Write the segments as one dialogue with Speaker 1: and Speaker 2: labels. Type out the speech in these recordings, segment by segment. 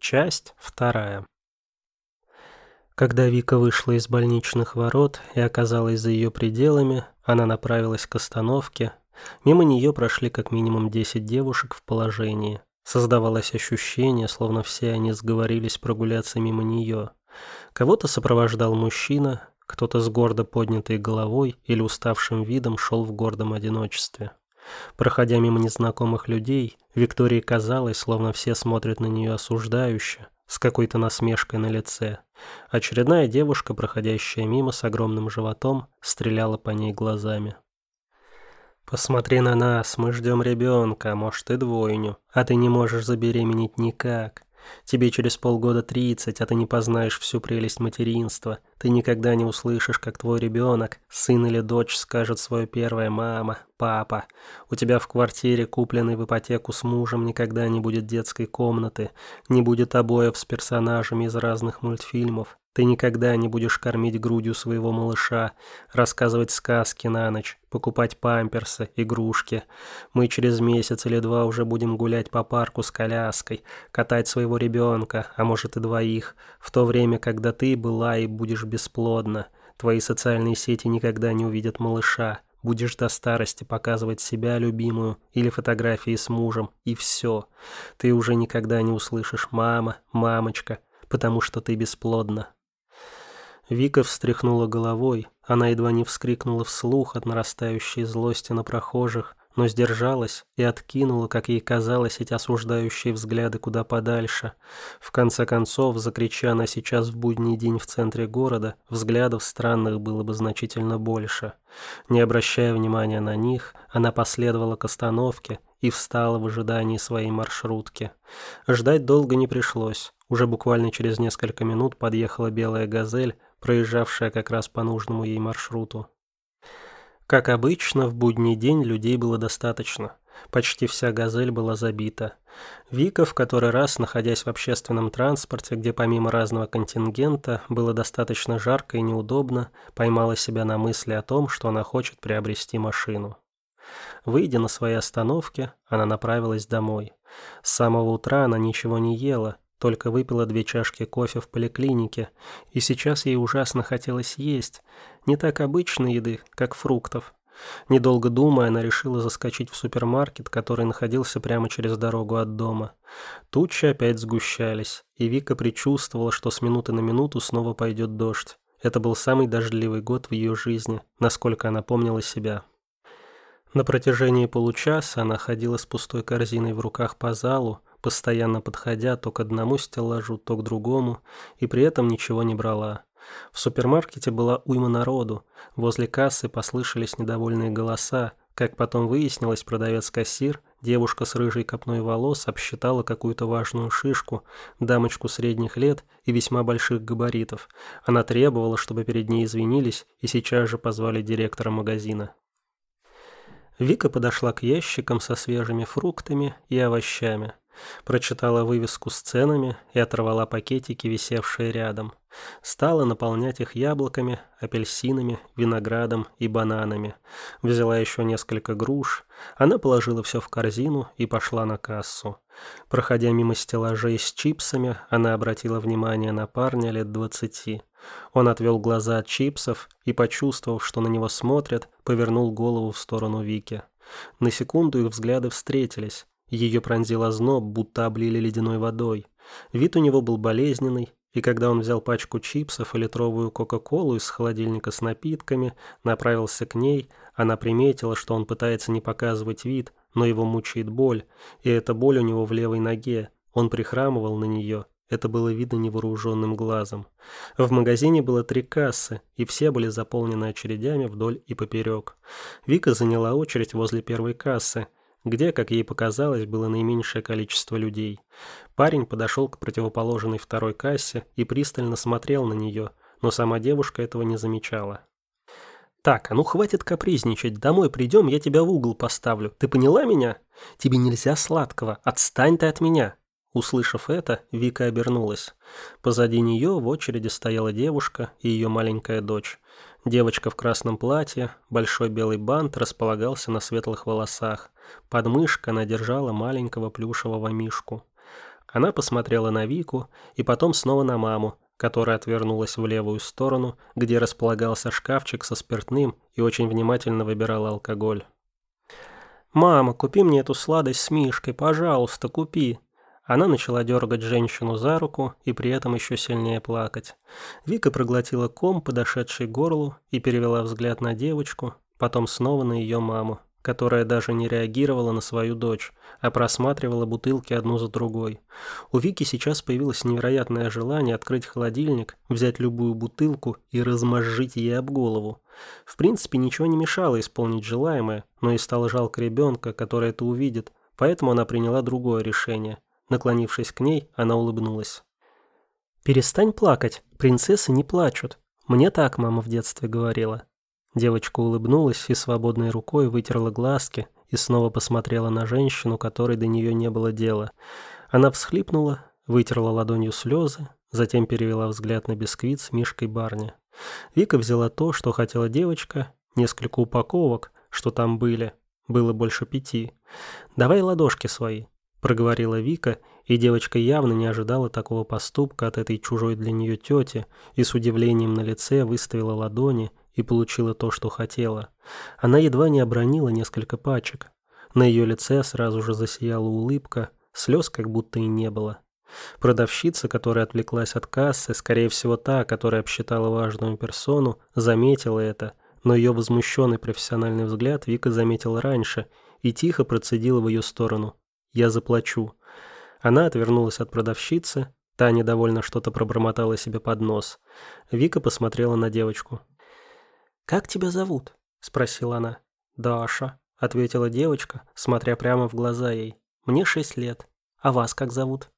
Speaker 1: Часть вторая. Когда Вика вышла из больничных ворот и оказалась за ее пределами, она направилась к остановке. Мимо нее прошли как минимум 10 девушек в положении. Создавалось ощущение, словно все они сговорились прогуляться мимо нее. Кого-то сопровождал мужчина, кто-то с гордо поднятой головой или уставшим видом шел в гордом одиночестве. Проходя мимо незнакомых людей, Виктории казалось, словно все смотрят на нее осуждающе, с какой-то насмешкой на лице. Очередная девушка, проходящая мимо с огромным животом, стреляла по ней глазами. «Посмотри на нас, мы ждем ребенка, может и двойню, а ты не можешь забеременеть никак. Тебе через полгода 30, а ты не познаешь всю прелесть материнства. Ты никогда не услышишь, как твой ребенок, сын или дочь, скажет свое первое «мама», «папа». У тебя в квартире, купленной в ипотеку с мужем, никогда не будет детской комнаты, не будет обоев с персонажами из разных мультфильмов. Ты никогда не будешь кормить грудью своего малыша, рассказывать сказки на ночь, покупать памперсы, игрушки. Мы через месяц или два уже будем гулять по парку с коляской, катать своего ребенка, а может и двоих, в то время, когда ты была и будешь бесплодна. Твои социальные сети никогда не увидят малыша. Будешь до старости показывать себя любимую или фотографии с мужем, и все. Ты уже никогда не услышишь «мама», «мамочка», потому что ты бесплодна. Вика встряхнула головой, она едва не вскрикнула вслух от нарастающей злости на прохожих, но сдержалась и откинула, как ей казалось, эти осуждающие взгляды куда подальше. В конце концов, закрича она сейчас в будний день в центре города, взглядов странных было бы значительно больше. Не обращая внимания на них, она последовала к остановке и встала в ожидании своей маршрутки. Ждать долго не пришлось. Уже буквально через несколько минут подъехала белая «Газель», проезжавшая как раз по нужному ей маршруту. Как обычно, в будний день людей было достаточно. Почти вся «Газель» была забита. Вика, в который раз, находясь в общественном транспорте, где помимо разного контингента было достаточно жарко и неудобно, поймала себя на мысли о том, что она хочет приобрести машину. Выйдя на своей остановке, она направилась домой. С самого утра она ничего не ела, только выпила 2 чашки кофе в поликлинике, и сейчас ей ужасно хотелось есть, не так обычной еды, как фруктов. Недолго думая, она решила заскочить в супермаркет, который находился прямо через дорогу от дома. Тучи опять сгущались, и Вика предчувствовала, что с минуты на минуту снова пойдет дождь. Это был самый дождливый год в ее жизни, насколько она помнила себя. На протяжении получаса она ходила с пустой корзиной в руках по залу, постоянно подходя то к одному стеллажу, то к другому, и при этом ничего не брала. В супермаркете была уйма народу, возле кассы послышались недовольные голоса. Как потом выяснилось, продавец-кассир, девушка с рыжей копной волос, обсчитала какую-то важную шишку, дамочку средних лет и весьма больших габаритов. Она требовала, чтобы перед ней извинились, и сейчас же позвали директора магазина. Вика подошла к ящикам со свежими фруктами и овощами. Прочитала вывеску с ценами и оторвала пакетики, висевшие рядом. Стала наполнять их яблоками, апельсинами, виноградом и бананами. Взяла еще несколько груш. Она положила все в корзину и пошла на кассу. Проходя мимо стеллажей с чипсами, она обратила внимание на парня лет 20. Он отвел глаза от чипсов и, почувствовав, что на него смотрят, повернул голову в сторону Вики. На секунду их взгляды встретились. Ее пронзил озноб, будто облили ледяной водой. Вид у него был болезненный, и когда он взял пачку чипсов и литровую кока-колу из холодильника с напитками, направился к ней, она приметила, что он пытается не показывать вид, но его мучает боль, и эта боль у него в левой ноге. Он прихрамывал на нее. Это было видно невооруженным глазом. В магазине было 3 кассы, и все были заполнены очередями вдоль и поперек. Вика заняла очередь возле первой кассы, где, как ей показалось, было наименьшее количество людей. Парень подошел к противоположной второй кассе и пристально смотрел на нее, но сама девушка этого не замечала. «Так, а ну хватит капризничать, домой придем, я тебя в угол поставлю. Ты поняла меня? Тебе нельзя сладкого, отстань ты от меня!» Услышав это, Вика обернулась. Позади нее в очереди стояла девушка и ее маленькая дочь. Девочка в красном платье, большой белый бант располагался на светлых волосах. Под мышкой она держала маленького плюшевого мишку. Она посмотрела на Вику и потом снова на маму, которая отвернулась в левую сторону, где располагался шкафчик со спиртным и очень внимательно выбирала алкоголь. «Мама, купи мне эту сладость с Мишкой, пожалуйста, купи!» Она начала дергать женщину за руку и при этом еще сильнее плакать. Вика проглотила ком, подошедший к горлу, и перевела взгляд на девочку, потом снова на ее маму, которая даже не реагировала на свою дочь, а просматривала бутылки одну за другой. У Вики сейчас появилось невероятное желание открыть холодильник, взять любую бутылку и размозжить ей об голову. В принципе, ничего не мешало исполнить желаемое, но и стало жалко ребенка, который это увидит, поэтому она приняла другое решение. Наклонившись к ней, она улыбнулась. «Перестань плакать, принцессы не плачут. Мне так мама в детстве говорила». Девочка улыбнулась и свободной рукой вытерла глазки и снова посмотрела на женщину, которой до нее не было дела. Она всхлипнула, вытерла ладонью слезы, затем перевела взгляд на бисквит с Мишкой Барни. Вика взяла то, что хотела девочка, несколько упаковок, что там были, было больше 5. «Давай ладошки свои», — проговорила Вика, и девочка явно не ожидала такого поступка от этой чужой для нее тети и с удивлением на лице выставила ладони и получила то, что хотела. Она едва не обронила несколько пачек. На ее лице сразу же засияла улыбка, слез как будто и не было. Продавщица, которая отвлеклась от кассы, скорее всего та, которая обсчитала важную персону, заметила это, но ее возмущенный профессиональный взгляд Вика заметила раньше и тихо процедила в ее сторону: «Я заплачу». Она отвернулась от продавщицы, та недовольно что-то пробормотала себе под нос. Вика посмотрела на девочку. «Как тебя зовут?» – спросила она. «Даша», – ответила девочка, смотря прямо в глаза ей. «Мне 6 лет. А вас как зовут?»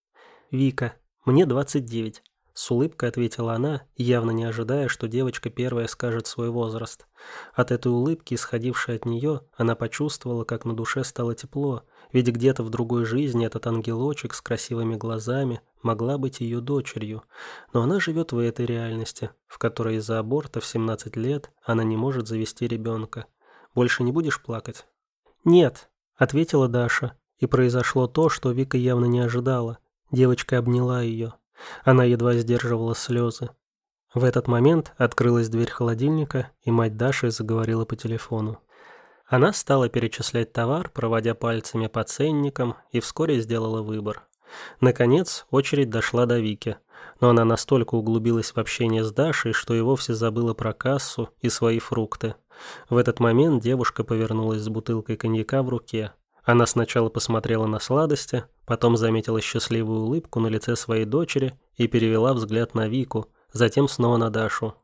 Speaker 1: «Вика. Мне 29», – с улыбкой ответила она, явно не ожидая, что девочка первая скажет свой возраст. От этой улыбки, исходившей от нее, она почувствовала, как на душе стало тепло, ведь где-то в другой жизни этот ангелочек с красивыми глазами могла быть ее дочерью, но она живет в этой реальности, в которой из-за аборта в 17 лет она не может завести ребенка. Больше не будешь плакать? «Нет», — ответила Даша, и произошло то, что Вика явно не ожидала. Девочка обняла ее. Она едва сдерживала слезы. В этот момент открылась дверь холодильника, и мать Даши заговорила по телефону. Она стала перечислять товар, проводя пальцами по ценникам, и вскоре сделала выбор. Наконец, очередь дошла до Вики, но она настолько углубилась в общение с Дашей, что и вовсе забыла про кассу и свои фрукты. В этот момент девушка повернулась с бутылкой коньяка в руке. Она сначала посмотрела на сладости, потом заметила счастливую улыбку на лице своей дочери и перевела взгляд на Вику, затем снова на Дашу.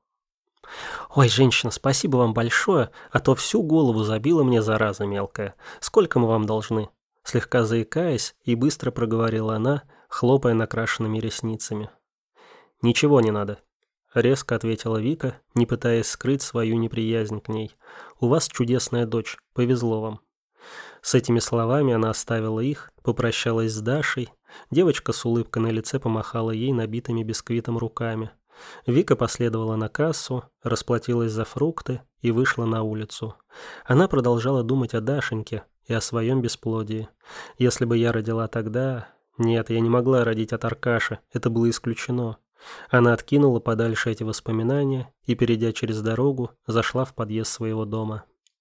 Speaker 1: «Ой, женщина, спасибо вам большое, а то всю голову забила мне зараза мелкая. Сколько мы вам должны?» Слегка заикаясь и быстро проговорила она, хлопая накрашенными ресницами. «Ничего не надо», — резко ответила Вика, не пытаясь скрыть свою неприязнь к ней. «У вас чудесная дочь, повезло вам». С этими словами она оставила их, попрощалась с Дашей. Девочка с улыбкой на лице помахала ей набитыми бисквитом руками. Вика последовала на кассу, расплатилась за фрукты и вышла на улицу. Она продолжала думать о Дашеньке и о своем бесплодии. Если бы я родила тогда... Нет, я не могла родить от Аркаши, это было исключено. Она откинула подальше эти воспоминания и, перейдя через дорогу, зашла в подъезд своего дома.